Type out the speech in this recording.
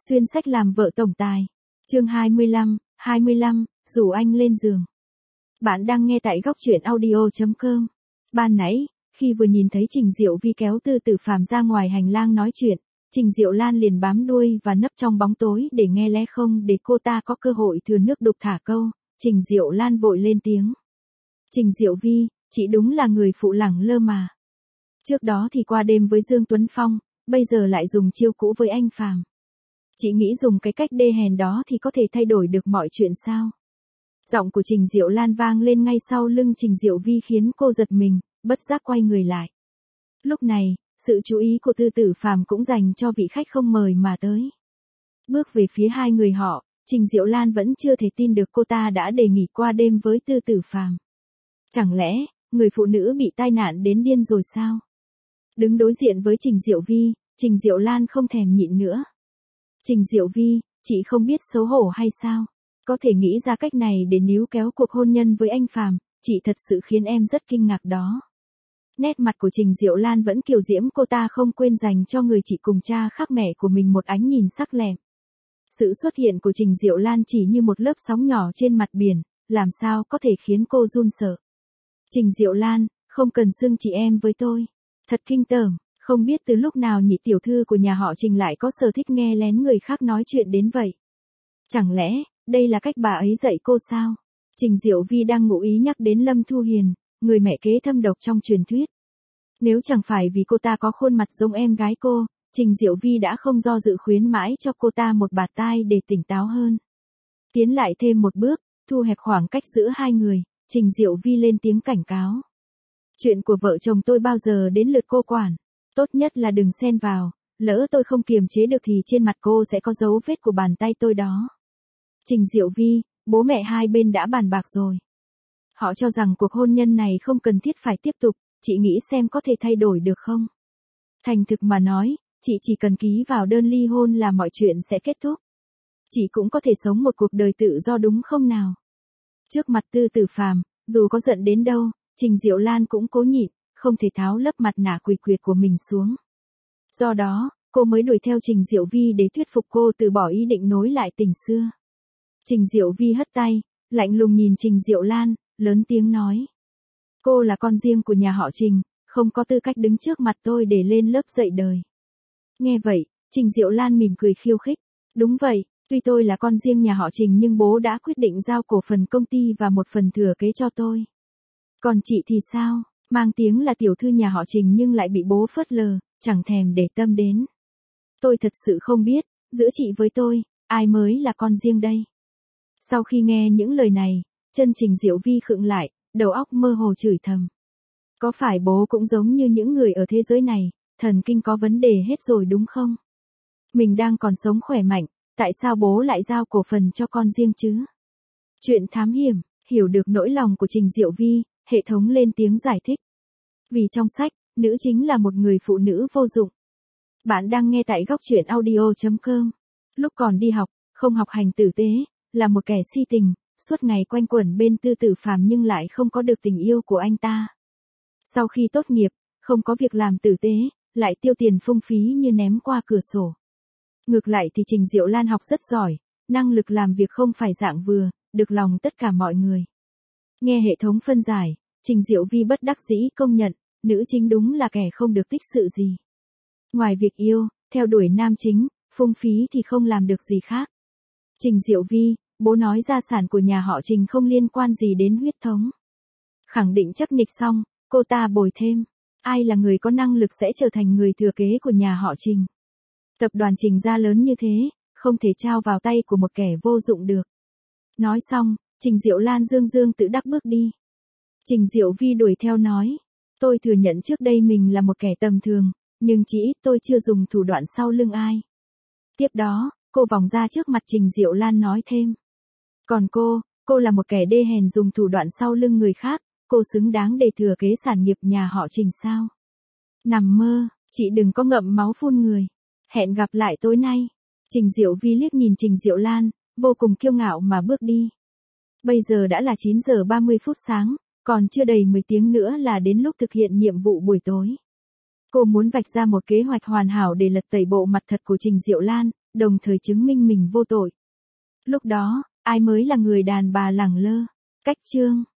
Xuyên sách làm vợ tổng tài. Chương 25, rủ anh lên giường. Bạn đang nghe tại góc truyện audio.com. Ban nãy, khi vừa nhìn thấy Trình Diệu Vi kéo Tư Tử Phàm ra ngoài hành lang nói chuyện, Trình Diệu Lan liền bám đuôi và nấp trong bóng tối để nghe lẽ không để cô ta có cơ hội thừa nước đục thả câu. Trình Diệu Lan vội lên tiếng. Trình Diệu Vi, chị đúng là người phụ lẳng lơ mà. Trước đó thì qua đêm với Dương Tuấn Phong, bây giờ lại dùng chiêu cũ với anh Phàm. Chị nghĩ dùng cái cách đê hèn đó thì có thể thay đổi được mọi chuyện sao? Giọng của Trình Diệu Lan vang lên ngay sau lưng Trình Diệu Vi khiến cô giật mình, bất giác quay người lại. Lúc này, sự chú ý của Tư Tử Phàm cũng dành cho vị khách không mời mà tới. Bước về phía hai người họ, Trình Diệu Lan vẫn chưa thể tin được cô ta đã đề nghị qua đêm với Tư Tử Phàm. Chẳng lẽ, người phụ nữ bị tai nạn đến điên rồi sao? Đứng đối diện với Trình Diệu Vi, Trình Diệu Lan không thèm nhịn nữa. Trình Diệu Vi, chị không biết xấu hổ hay sao? Có thể nghĩ ra cách này để níu kéo cuộc hôn nhân với anh Phàm, chị thật sự khiến em rất kinh ngạc đó. Nét mặt của Trình Diệu Lan vẫn kiều diễm, cô ta không quên dành cho người chị cùng cha khác mẹ của mình một ánh nhìn sắc lẹm. Sự xuất hiện của Trình Diệu Lan chỉ như một lớp sóng nhỏ trên mặt biển, làm sao có thể khiến cô run sợ. Trình Diệu Lan, không cần xưng chị em với tôi. Thật kinh tởm, không biết từ lúc nào nhị tiểu thư của nhà họ Trình lại có sở thích nghe lén người khác nói chuyện đến vậy. Chẳng lẽ, đây là cách bà ấy dạy cô sao? Trình Diệu Vi đang ngụ ý nhắc đến Lâm Thu Hiền, người mẹ kế thâm độc trong truyền thuyết. Nếu chẳng phải vì cô ta có khuôn mặt giống em gái cô, Trình Diệu Vi đã không do dự khuyến mãi cho cô ta một bạt tai để tỉnh táo hơn. Tiến lại thêm một bước, thu hẹp khoảng cách giữa hai người, Trình Diệu Vi lên tiếng cảnh cáo. Chuyện của vợ chồng tôi bao giờ đến lượt cô quản. Tốt nhất là đừng xen vào, lỡ tôi không kiềm chế được thì trên mặt cô sẽ có dấu vết của bàn tay tôi đó. Trình Diệu Vi, bố mẹ hai bên đã bàn bạc rồi. Họ cho rằng cuộc hôn nhân này không cần thiết phải tiếp tục, chị nghĩ xem có thể thay đổi được không? Thành thực mà nói, chị chỉ cần ký vào đơn ly hôn là mọi chuyện sẽ kết thúc. Chị cũng có thể sống một cuộc đời tự do đúng không nào? Trước mặt Tư Tử Phàm, dù có giận đến đâu, Trình Diệu Lan cũng cố nhịn, không thể tháo lớp mặt nạ quỷ quyệt của mình xuống. Do đó, cô mới đuổi theo Trình Diệu Vi để thuyết phục cô từ bỏ ý định nối lại tình xưa. Trình Diệu Vi hất tay, lạnh lùng nhìn Trình Diệu Lan, lớn tiếng nói. Cô là con riêng của nhà họ Trình, không có tư cách đứng trước mặt tôi để lên lớp dạy đời. Nghe vậy, Trình Diệu Lan mỉm cười khiêu khích. Đúng vậy, tuy tôi là con riêng nhà họ Trình nhưng bố đã quyết định giao cổ phần công ty và một phần thừa kế cho tôi. Còn chị thì sao? Mang tiếng là tiểu thư nhà họ Trình nhưng lại bị bố phớt lờ, chẳng thèm để tâm đến. Tôi thật sự không biết, giữa chị với tôi, ai mới là con riêng đây? Sau khi nghe những lời này, chân Trình Diệu Vi khựng lại, đầu óc mơ hồ chửi thầm. Có phải bố cũng giống như những người ở thế giới này, thần kinh có vấn đề hết rồi đúng không? Mình đang còn sống khỏe mạnh, tại sao bố lại giao cổ phần cho con riêng chứ? Chuyện thám hiểm, hiểu được nỗi lòng của Trình Diệu Vi, hệ thống lên tiếng giải thích. Vì trong sách, nữ chính là một người phụ nữ vô dụng. Bạn đang nghe tại góc truyện audio.com. Lúc còn đi học, không học hành tử tế, là một kẻ si tình, suốt ngày quanh quẩn bên Tư Tử Phàm nhưng lại không có được tình yêu của anh ta. Sau khi tốt nghiệp, không có việc làm tử tế, lại tiêu tiền phung phí như ném qua cửa sổ. Ngược lại thì Trình Diệu Lan học rất giỏi, năng lực làm việc không phải dạng vừa, được lòng tất cả mọi người. Nghe hệ thống phân giải, Trình Diệu Vi bất đắc dĩ công nhận, nữ chính đúng là kẻ không được tích sự gì. Ngoài việc yêu, theo đuổi nam chính, phung phí thì không làm được gì khác. Trình Diệu Vi, bố nói gia sản của nhà họ Trình không liên quan gì đến huyết thống. Khẳng định chắc nịch xong, cô ta bồi thêm. Ai là người có năng lực sẽ trở thành người thừa kế của nhà họ Trình. Tập đoàn Trình gia lớn như thế, không thể trao vào tay của một kẻ vô dụng được. Nói xong, Trình Diệu Lan dương dương tự đắc bước đi. Trình Diệu Vi đuổi theo nói. Tôi thừa nhận trước đây mình là một kẻ tầm thường, nhưng chỉ ít tôi chưa dùng thủ đoạn sau lưng ai. Tiếp đó, cô vòng ra trước mặt Trình Diệu Lan nói thêm. Còn cô là một kẻ đê hèn dùng thủ đoạn sau lưng người khác, cô xứng đáng để thừa kế sản nghiệp nhà họ Trình sao? Nằm mơ, chị đừng có ngậm máu phun người. Hẹn gặp lại tối nay. Trình Diệu Vi liếc nhìn Trình Diệu Lan, vô cùng kiêu ngạo mà bước đi. Bây giờ đã là 9 giờ 30 phút sáng, còn chưa đầy 10 tiếng nữa là đến lúc thực hiện nhiệm vụ buổi tối. Cô muốn vạch ra một kế hoạch hoàn hảo để lật tẩy bộ mặt thật của Trình Diệu Lan, đồng thời chứng minh mình vô tội. Lúc đó, ai mới là người đàn bà lẳng lơ? Cách chương